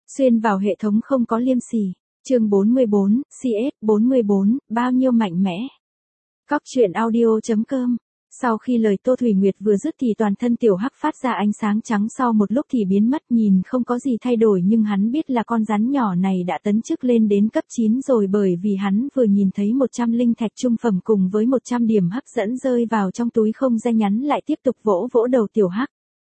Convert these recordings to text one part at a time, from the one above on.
Xuyên vào hệ thống không có liêm sỉ. Chương 44, CS 44, bao nhiêu mạnh mẽ. Cóc truyện audio.com. Sau khi lời Tô Thủy Nguyệt vừa dứt thì toàn thân Tiểu Hắc phát ra ánh sáng trắng, sau một lúc thì biến mất, nhìn không có gì thay đổi, nhưng hắn biết là con rắn nhỏ này đã tấn chức lên đến cấp 9 rồi, bởi vì hắn vừa nhìn thấy 100 linh thạch trung phẩm cùng với 100 điểm hấp dẫn rơi vào trong túi không dây, nhắn lại tiếp tục vỗ vỗ đầu Tiểu Hắc.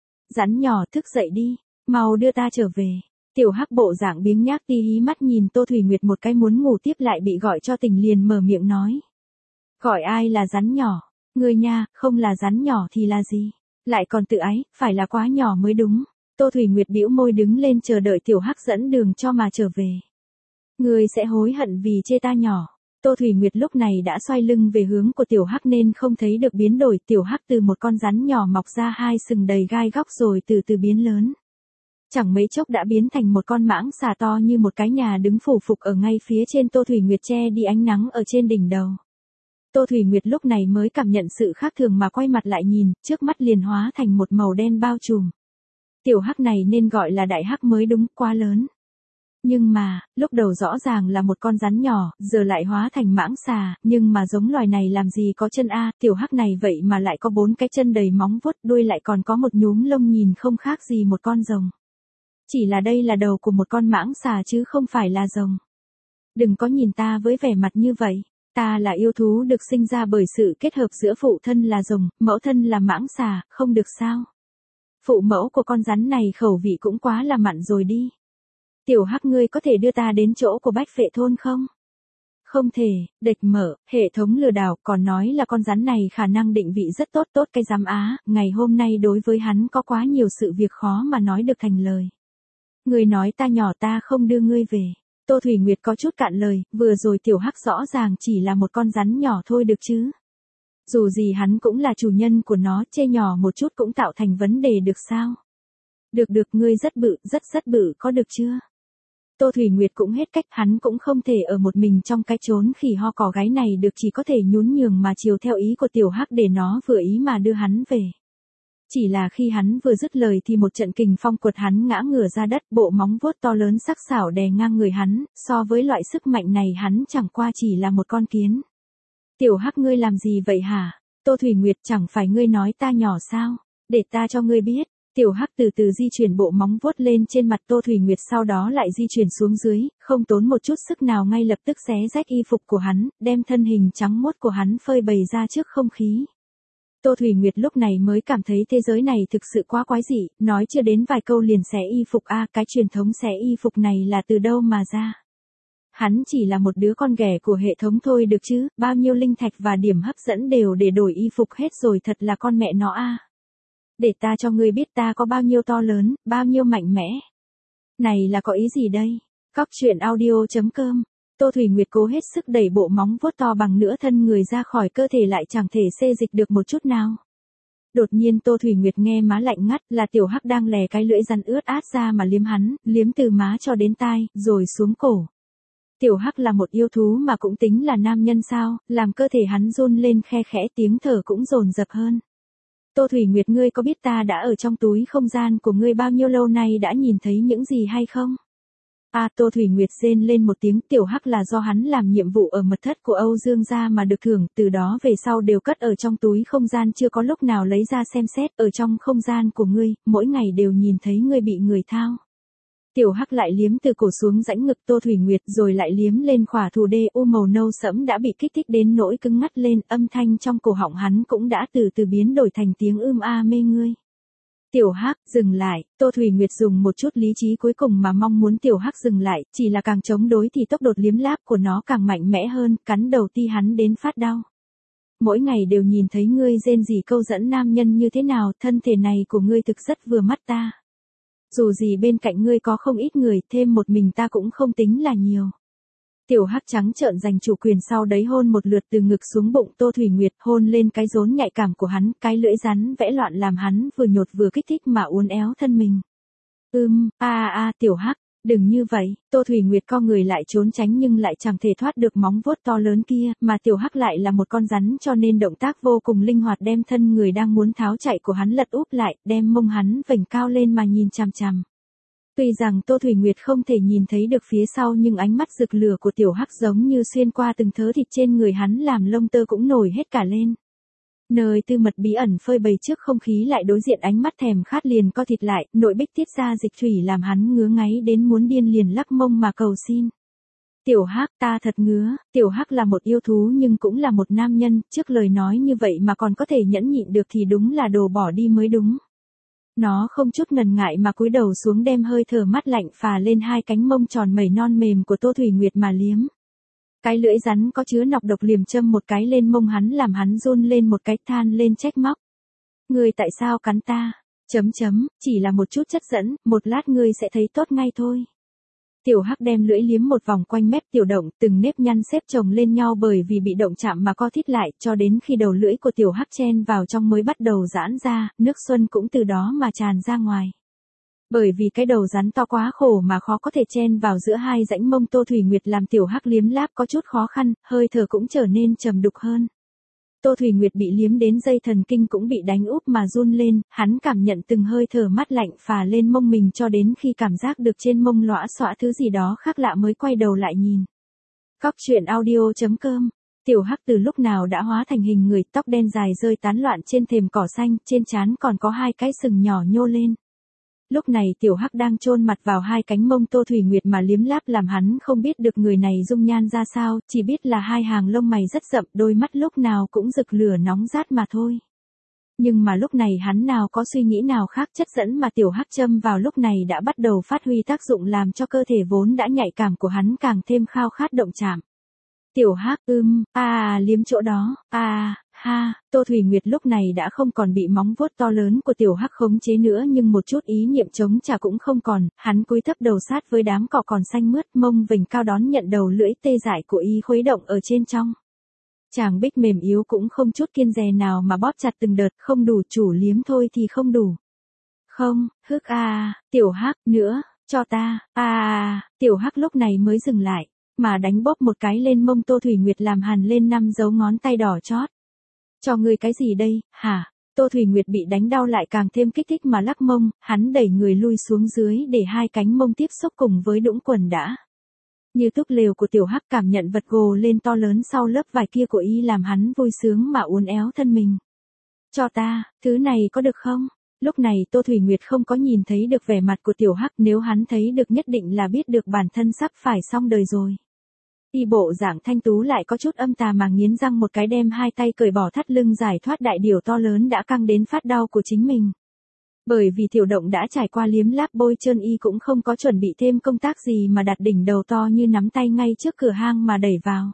Rắn nhỏ, thức dậy đi, mau đưa ta trở về. Tiểu Hắc bộ dạng biếng nhác tí hí mắt nhìn Tô Thủy Nguyệt một cái muốn ngủ tiếp, lại bị gọi cho tỉnh liền mở miệng nói. Gọi ai là rắn nhỏ? Ngươi nha, không là rắn nhỏ thì là gì? Lại còn tự ái, phải là quá nhỏ mới đúng. Tô Thủy Nguyệt bĩu môi đứng lên chờ đợi Tiểu Hắc dẫn đường cho mà trở về. Ngươi sẽ hối hận vì chê ta nhỏ. Tô Thủy Nguyệt lúc này đã xoay lưng về hướng của Tiểu Hắc nên không thấy được biến đổi. Tiểu Hắc từ một con rắn nhỏ mọc ra hai sừng đầy gai góc rồi từ từ biến lớn. Chẳng mấy chốc đã biến thành một con mãng xà to như một cái nhà đứng phủ phục ở ngay phía trên Tô Thủy Nguyệt, che đi ánh nắng ở trên đỉnh đầu. Tô Thủy Nguyệt lúc này mới cảm nhận sự khác thường mà quay mặt lại nhìn, trước mắt liền hóa thành một màu đen bao trùm. Tiểu Hắc này nên gọi là đại hắc mới đúng, quá lớn. Nhưng mà, lúc đầu rõ ràng là một con rắn nhỏ, giờ lại hóa thành mãng xà, nhưng mà giống loài này làm gì có chân a, Tiểu Hắc này vậy mà lại có 4 cái chân đầy móng vuốt, đuôi lại còn có một nhúm lông, nhìn không khác gì một con rồng. Chỉ là đây là đầu của một con mãng xà chứ không phải là rồng. Đừng có nhìn ta với vẻ mặt như vậy. Ta là yêu thú được sinh ra bởi sự kết hợp giữa phụ thân là rồng, mẫu thân là mãng xà, không được sao? Phụ mẫu của con rắn này khẩu vị cũng quá là mặn rồi đi. Tiểu Hắc, ngươi có thể đưa ta đến chỗ của Bách Phệ thôn không? Không thể, địch mở, hệ thống lừa đảo, còn nói là con rắn này khả năng định vị rất tốt, tốt cái giám á, ngày hôm nay đối với hắn có quá nhiều sự việc khó mà nói được thành lời. Ngươi nói ta nhỏ, ta không đưa ngươi về. Tô Thủy Nguyệt có chút cạn lời, vừa rồi Tiểu Hắc rõ ràng chỉ là một con rắn nhỏ thôi được chứ. Dù gì hắn cũng là chủ nhân của nó, chê nhỏ một chút cũng tạo thành vấn đề được sao? Được được, ngươi rất bự, rất bự, có được chưa? Tô Thủy Nguyệt cũng hết cách, hắn cũng không thể ở một mình trong cái chốn khỉ ho cò gáy này được, chỉ có thể nhún nhường mà chiều theo ý của Tiểu Hắc để nó vừa ý mà đưa hắn về. Chỉ là khi hắn vừa dứt lời thì một trận kình phong quật hắn ngã ngửa ra đất, bộ móng vuốt to lớn sắc sảo đè ngang người hắn, so với loại sức mạnh này hắn chẳng qua chỉ là một con kiến. Tiểu Hắc, ngươi làm gì vậy hả? Tô Thủy Nguyệt, chẳng phải ngươi nói ta nhỏ sao? Để ta cho ngươi biết. Tiểu Hắc từ từ di chuyển bộ móng vuốt lên trên mặt Tô Thủy Nguyệt, sau đó lại di chuyển xuống dưới, không tốn một chút sức nào ngay lập tức xé rách y phục của hắn, đem thân hình trắng muốt của hắn phơi bày ra trước không khí. Tô Thủy Nguyệt lúc này mới cảm thấy thế giới này thực sự quá quái dị, nói chưa đến vài câu liền xé y phục a, cái truyền thống xé y phục này là từ đâu mà ra? Hắn chỉ là một đứa con ghẻ của hệ thống thôi được chứ, bao nhiêu linh thạch và điểm hấp dẫn đều để đổi y phục hết rồi, thật là con mẹ nó a. Để ta cho ngươi biết ta có bao nhiêu to lớn, bao nhiêu mạnh mẽ. Này là có ý gì đây? Cóc truyện audio.com. Tô Thủy Nguyệt cố hết sức đẩy bộ móng vuốt to bằng nửa thân người ra khỏi cơ thể, lại chẳng thể xê dịch được một chút nào. Đột nhiên Tô Thủy Nguyệt nghe má lạnh ngắt, là Tiểu Hắc đang lè cái lưỡi rắn ướt át ra mà liếm hắn, liếm từ má cho đến tai, rồi xuống cổ. Tiểu Hắc là một yêu thú mà cũng tính là nam nhân sao, làm cơ thể hắn run lên khe khẽ, tiếng thở cũng dồn dập hơn. Tô Thủy Nguyệt, ngươi có biết ta đã ở trong túi không gian của ngươi bao nhiêu lâu nay, đã nhìn thấy những gì hay không? Tô Thủy Nguyệt rên lên một tiếng. Tiểu Hắc là do hắn làm nhiệm vụ ở mật thất của Âu Dương gia mà được thưởng, từ đó về sau đều cất ở trong túi không gian, chưa có lúc nào lấy ra xem xét. Ở trong không gian của ngươi, mỗi ngày đều nhìn thấy ngươi bị người thao. Tiểu Hắc lại liếm từ cổ xuống rãnh ngực Tô Thủy Nguyệt, rồi lại liếm lên khỏa thù đê u màu nâu sẫm đã bị kích thích đến nỗi cứng ngắt lên, âm thanh trong cổ họng hắn cũng đã từ từ biến đổi thành tiếng a mê ngươi. Tiểu Hắc, dừng lại. Tô Thủy Nguyệt dùng một chút lý trí cuối cùng mà mong muốn Tiểu Hắc dừng lại, chỉ là càng chống đối thì tốc độ liếm láp của nó càng mạnh mẽ hơn, cắn đầu ti hắn đến phát đau. Mỗi ngày đều nhìn thấy ngươi rên rỉ câu dẫn nam nhân như thế nào, thân thể này của ngươi thực rất vừa mắt ta. Dù gì bên cạnh ngươi có không ít người, thêm một mình ta cũng không tính là nhiều. Tiểu Hắc trắng trợn giành chủ quyền, sau đấy hôn một lượt từ ngực xuống bụng Tô Thủy Nguyệt, hôn lên cái rốn nhạy cảm của hắn, cái lưỡi rắn vẽ loạn làm hắn vừa nhột vừa kích thích mà uốn éo thân mình. Tiểu Hắc, đừng như vậy. Tô Thủy Nguyệt co người lại trốn tránh nhưng lại chẳng thể thoát được móng vuốt to lớn kia, mà Tiểu Hắc lại là một con rắn cho nên động tác vô cùng linh hoạt, đem thân người đang muốn tháo chạy của hắn lật úp lại, đem mông hắn vểnh cao lên mà nhìn chằm chằm. Tuy rằng Tô Thủy Nguyệt không thể nhìn thấy được phía sau nhưng ánh mắt rực lửa của tiểu hắc giống như xuyên qua từng thớ thịt trên người hắn làm lông tơ cũng nổi hết cả lên. Nơi tư mật bí ẩn phơi bày trước không khí lại đối diện ánh mắt thèm khát liền co thịt lại, nội bích tiết ra dịch thủy làm hắn ngứa ngáy đến muốn điên liền lắc mông mà cầu xin. Tiểu hắc ta thật ngứa, tiểu hắc là một yêu thú nhưng cũng là một nam nhân, trước lời nói như vậy mà còn có thể nhẫn nhịn được thì đúng là đồ bỏ đi mới đúng. Nó không chút ngần ngại mà cúi đầu xuống đem hơi thở mát lạnh phà lên hai cánh mông tròn mẩy non mềm của Tô Thủy Nguyệt mà liếm. Cái lưỡi rắn có chứa nọc độc liềm châm một cái lên mông hắn làm hắn run lên một cái than lên trách móc. Ngươi tại sao cắn ta? Chỉ là một chút chất dẫn, một lát ngươi sẽ thấy tốt ngay thôi. Tiểu hắc đem lưỡi liếm một vòng quanh mép tiểu động, từng nếp nhăn xếp chồng lên nhau bởi vì bị động chạm mà co thít lại, cho đến khi đầu lưỡi của tiểu hắc chen vào trong mới bắt đầu giãn ra, nước xuân cũng từ đó mà tràn ra ngoài. Bởi vì cái đầu rắn to quá khổ mà khó có thể chen vào giữa hai rãnh mông Tô Thủy Nguyệt làm tiểu hắc liếm láp có chút khó khăn, hơi thở cũng trở nên trầm đục hơn. Tô Thủy Nguyệt bị liếm đến dây thần kinh cũng bị đánh úp mà run lên, hắn cảm nhận từng hơi thở mát lạnh phà lên mông mình cho đến khi cảm giác được trên mông lõa xõa thứ gì đó khác lạ mới quay đầu lại nhìn. Cóc truyện audio.com. Tiểu hắc từ lúc nào đã hóa thành hình người, tóc đen dài rơi tán loạn trên thềm cỏ xanh, trên trán còn có hai cái sừng nhỏ nhô lên. Lúc này tiểu hắc đang chôn mặt vào hai cánh mông Tô Thủy Nguyệt mà liếm láp làm hắn không biết được người này dung nhan ra sao, chỉ biết là hai hàng lông mày rất rậm, đôi mắt lúc nào cũng rực lửa nóng rát mà thôi. Nhưng mà lúc này hắn nào có suy nghĩ nào khác, chất dẫn mà tiểu hắc châm vào lúc này đã bắt đầu phát huy tác dụng làm cho cơ thể vốn đã nhạy cảm của hắn càng thêm khao khát động chạm. Tiểu hắc liếm chỗ đó, ha, Tô Thủy Nguyệt lúc này đã không còn bị móng vuốt to lớn của tiểu hắc khống chế nữa nhưng một chút ý niệm chống trả cũng không còn, hắn cúi thấp đầu sát với đám cỏ còn xanh mướt, mông vểnh cao đón nhận đầu lưỡi tê dại của y khuấy động ở trên trong. Chàng bích mềm yếu cũng không chút kiêng dè nào mà bóp chặt từng đợt, không đủ chủ liếm thôi thì không đủ. Không, tiểu hắc, nữa, cho ta, tiểu hắc lúc này mới dừng lại, mà đánh bóp một cái lên mông Tô Thủy Nguyệt làm hằn lên 5 dấu ngón tay đỏ chót. Cho ngươi cái gì đây, hả? Tô Thủy Nguyệt bị đánh đau lại càng thêm kích thích mà lắc mông, hắn đẩy người lui xuống dưới để hai cánh mông tiếp xúc cùng với đũng quần đã. Như túp lều của tiểu hắc cảm nhận vật gồ lên to lớn sau lớp vải kia của y làm hắn vui sướng mà uốn éo thân mình. Cho ta, thứ này có được không? Lúc này Tô Thủy Nguyệt không có nhìn thấy được vẻ mặt của tiểu hắc, nếu hắn thấy được nhất định là biết được bản thân sắp phải xong đời rồi. Y bộ dạng thanh tú lại có chút âm tà mà nghiến răng một cái đem hai tay cởi bỏ thắt lưng giải thoát đại điều to lớn đã căng đến phát đau của chính mình. Bởi vì tiểu động đã trải qua liếm láp bôi trơn y cũng không có chuẩn bị thêm công tác gì mà đặt đỉnh đầu to như nắm tay ngay trước cửa hang mà đẩy vào.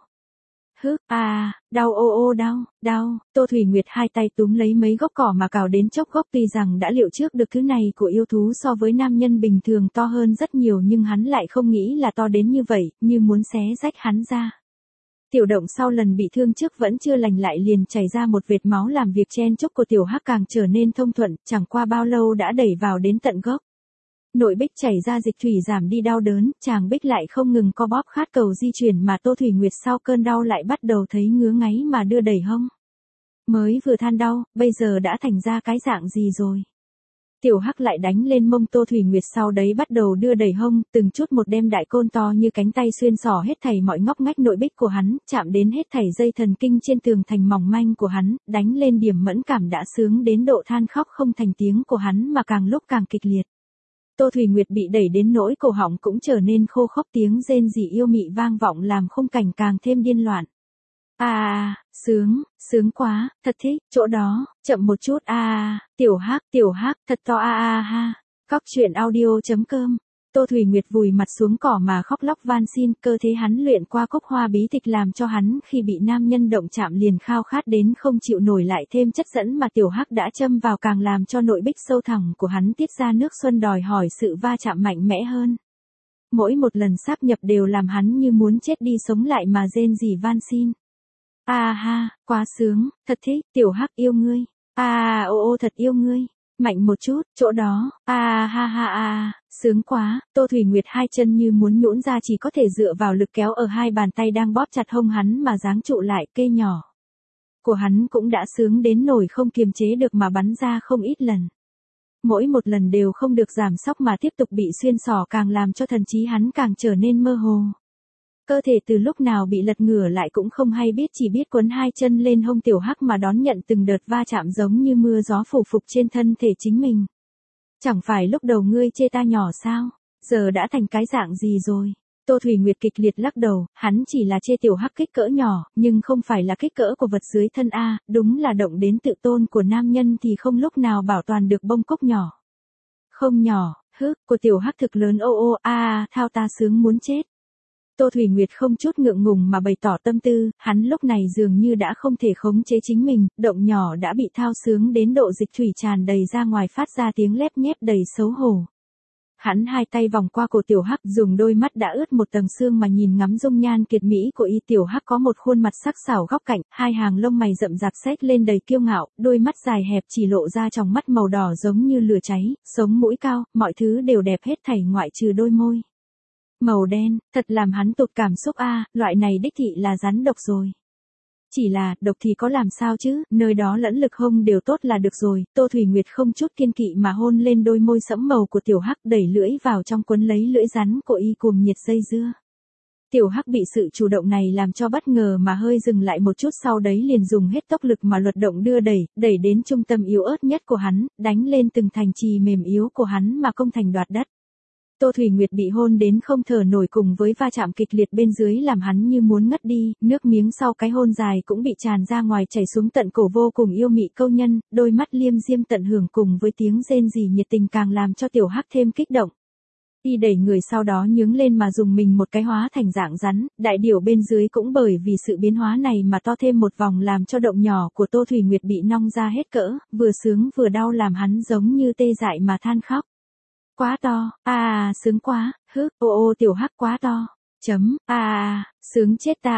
Đau đau, Tô Thủy Nguyệt hai tay túm lấy mấy gốc cỏ mà cào đến chốc gốc, tuy rằng đã liệu trước được thứ này của yêu thú so với nam nhân bình thường to hơn rất nhiều nhưng hắn lại không nghĩ là to đến như vậy, như muốn xé rách hắn ra. Tiểu động sau lần bị thương trước vẫn chưa lành lại liền chảy ra một vệt máu làm việc chen chúc của tiểu hắc càng trở nên thông thuận, chẳng qua bao lâu đã đẩy vào đến tận gốc. Nội bích chảy ra dịch thủy giảm đi đau đớn, chàng bích lại không ngừng co bóp khát cầu di chuyển mà Tô Thủy Nguyệt sau cơn đau lại bắt đầu thấy ngứa ngáy mà đưa đẩy hông. Mới vừa than đau, bây giờ đã thành ra cái dạng gì rồi? Tiểu hắc lại đánh lên mông Tô Thủy Nguyệt sau đấy bắt đầu đưa đẩy hông, từng chút một đem đại côn to như cánh tay xuyên xỏ hết thảy mọi ngóc ngách nội bích của hắn, chạm đến hết thảy dây thần kinh trên tường thành mỏng manh của hắn, đánh lên điểm mẫn cảm đã sướng đến độ than khóc không thành tiếng của hắn mà càng lúc càng kịch liệt. Tô Thủy Nguyệt bị đẩy đến nỗi cổ họng cũng trở nên khô khốc, tiếng rên rỉ yêu mị vang vọng làm khung cảnh càng thêm điên loạn. Sướng quá, thật thích, chỗ đó, chậm một chút tiểu hắc, thật to ha. Cóc truyện audio.com. Tô Thủy Nguyệt vùi mặt xuống cỏ mà khóc lóc van xin, cơ thế hắn luyện qua cốc hoa bí tịch làm cho hắn khi bị nam nhân động chạm liền khao khát đến không chịu nổi, lại thêm chất dẫn mà tiểu hắc đã châm vào càng làm cho nội bích sâu thẳm của hắn tiết ra nước xuân đòi hỏi sự va chạm mạnh mẽ hơn. Mỗi một lần sáp nhập đều làm hắn như muốn chết đi sống lại mà rên rỉ van xin. Quá sướng, thật thích, tiểu hắc yêu ngươi. Thật yêu ngươi. Mạnh một chút, chỗ đó, sướng quá, Tô Thủy Nguyệt hai chân như muốn nhũn ra chỉ có thể dựa vào lực kéo ở hai bàn tay đang bóp chặt hông hắn mà giáng trụ lại, kê nhỏ của hắn cũng đã sướng đến nổi không kiềm chế được mà bắn ra không ít lần. Mỗi một lần đều không được giảm sóc mà tiếp tục bị xuyên xỏ càng làm cho thần trí hắn càng trở nên mơ hồ. Cơ thể từ lúc nào bị lật ngửa lại cũng không hay biết, chỉ biết quấn hai chân lên hông tiểu hắc mà đón nhận từng đợt va chạm giống như mưa gió phủ phục trên thân thể chính mình. Chẳng phải lúc đầu ngươi chê ta nhỏ sao, giờ đã thành cái dạng gì rồi? Tô Thủy Nguyệt kịch liệt lắc đầu, hắn chỉ là chê tiểu hắc kích cỡ nhỏ, nhưng không phải là kích cỡ của vật dưới thân a, đúng là động đến tự tôn của nam nhân thì không lúc nào bảo toàn được bông cúc nhỏ. Không nhỏ, của tiểu hắc thực lớn thao ta sướng muốn chết. Tô Thủy Nguyệt không chút ngượng ngùng mà bày tỏ tâm tư, hắn lúc này dường như đã không thể khống chế chính mình, động nhỏ đã bị thao sướng đến độ dịch thủy tràn đầy ra ngoài phát ra tiếng lép nhép đầy xấu hổ. Hắn hai tay vòng qua cổ tiểu hắc, dùng đôi mắt đã ướt một tầng sương mà nhìn ngắm dung nhan kiệt mỹ của y. Tiểu hắc có một khuôn mặt sắc sảo góc cạnh, hai hàng lông mày rậm rạp xếch lên đầy kiêu ngạo, đôi mắt dài hẹp chỉ lộ ra tròng mắt màu đỏ giống như lửa cháy, sống mũi cao, mọi thứ đều đẹp hết thảy ngoại trừ đôi môi màu đen, thật làm hắn tụt cảm xúc loại này đích thị là rắn độc rồi. Chỉ là, độc thì có làm sao chứ, nơi đó lẫn lực hông đều tốt là được rồi. Tô Thủy Nguyệt không chút kiên kỵ mà hôn lên đôi môi sẫm màu của tiểu hắc, đẩy lưỡi vào trong quấn lấy lưỡi rắn của y cuồng nhiệt dây dưa. Tiểu hắc bị sự chủ động này làm cho bất ngờ mà hơi dừng lại một chút, sau đấy liền dùng hết tốc lực mà luật động đưa đẩy đến trung tâm yếu ớt nhất của hắn, đánh lên từng thành trì mềm yếu của hắn mà công thành đoạt đất. Tô Thủy Nguyệt bị hôn đến không thở nổi cùng với va chạm kịch liệt bên dưới làm hắn như muốn ngất đi, nước miếng sau cái hôn dài cũng bị tràn ra ngoài chảy xuống tận cổ, vô cùng yêu mị câu nhân, đôi mắt liêm diêm tận hưởng cùng với tiếng rên rỉ nhiệt tình càng làm cho tiểu hắc thêm kích động. Y đẩy người sau đó nhướng lên mà dùng mình một cái hóa thành dạng rắn, đại điểu bên dưới cũng bởi vì sự biến hóa này mà to thêm một vòng làm cho động nhỏ của Tô Thủy Nguyệt bị nong ra hết cỡ, vừa sướng vừa đau làm hắn giống như tê dại mà than khóc. Quá to, sướng quá, tiểu hắc quá to, sướng chết ta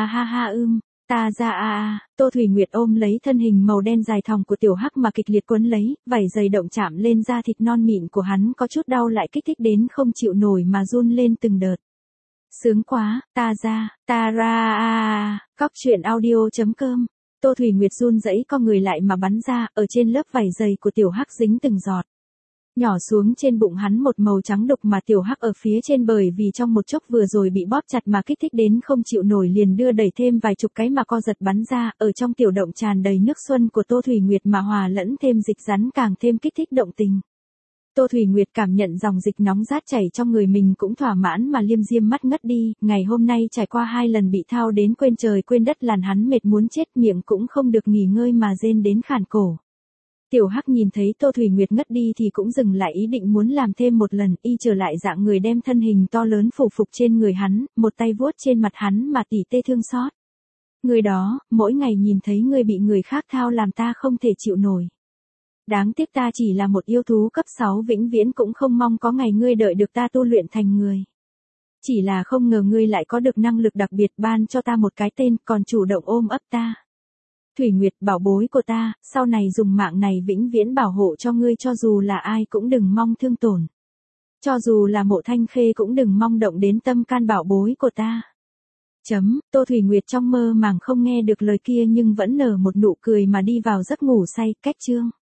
ta ra Tô Thủy Nguyệt ôm lấy thân hình màu đen dài thòng của tiểu hắc mà kịch liệt quấn lấy, vảy dày động chạm lên da thịt non mịn của hắn có chút đau lại kích thích đến không chịu nổi mà run lên từng đợt. Sướng quá, ta ra Cóc truyện audio.com. Tô Thủy Nguyệt run rẩy co người lại mà bắn ra, ở trên lớp vảy dày của tiểu hắc dính từng giọt nhỏ xuống trên bụng hắn một màu trắng đục mà tiểu hắc ở phía trên bởi vì trong một chốc vừa rồi bị bóp chặt mà kích thích đến không chịu nổi liền đưa đẩy thêm vài chục cái mà co giật bắn ra, ở trong tiểu động tràn đầy nước xuân của Tô Thủy Nguyệt mà hòa lẫn thêm dịch rắn càng thêm kích thích động tình. Tô Thủy Nguyệt cảm nhận dòng dịch nóng rát chảy trong người mình cũng thỏa mãn mà liêm diêm mắt ngất đi, ngày hôm nay trải qua 2 lần bị thao đến quên trời quên đất làm hắn mệt muốn chết, miệng cũng không được nghỉ ngơi mà rên đến khản cổ. Tiểu hắc nhìn thấy Tô Thủy Nguyệt ngất đi thì cũng dừng lại ý định muốn làm thêm một lần, y trở lại dạng người đem thân hình to lớn phủ phục trên người hắn, một tay vuốt trên mặt hắn mà tỉ tê thương xót. Người đó, mỗi ngày nhìn thấy người bị người khác thao làm ta không thể chịu nổi. Đáng tiếc ta chỉ là một yêu thú cấp 6 vĩnh viễn cũng không mong có ngày ngươi đợi được ta tu luyện thành người. Chỉ là không ngờ ngươi lại có được năng lực đặc biệt ban cho ta một cái tên còn chủ động ôm ấp ta. Thủy Nguyệt bảo bối của ta, sau này dùng mạng này vĩnh viễn bảo hộ cho ngươi, cho dù là ai cũng đừng mong thương tổn. Cho dù là Mộ Thanh Khê cũng đừng mong động đến tâm can bảo bối của ta. Tô Thủy Nguyệt trong mơ màng không nghe được lời kia nhưng vẫn nở một nụ cười mà đi vào giấc ngủ say. Cách chương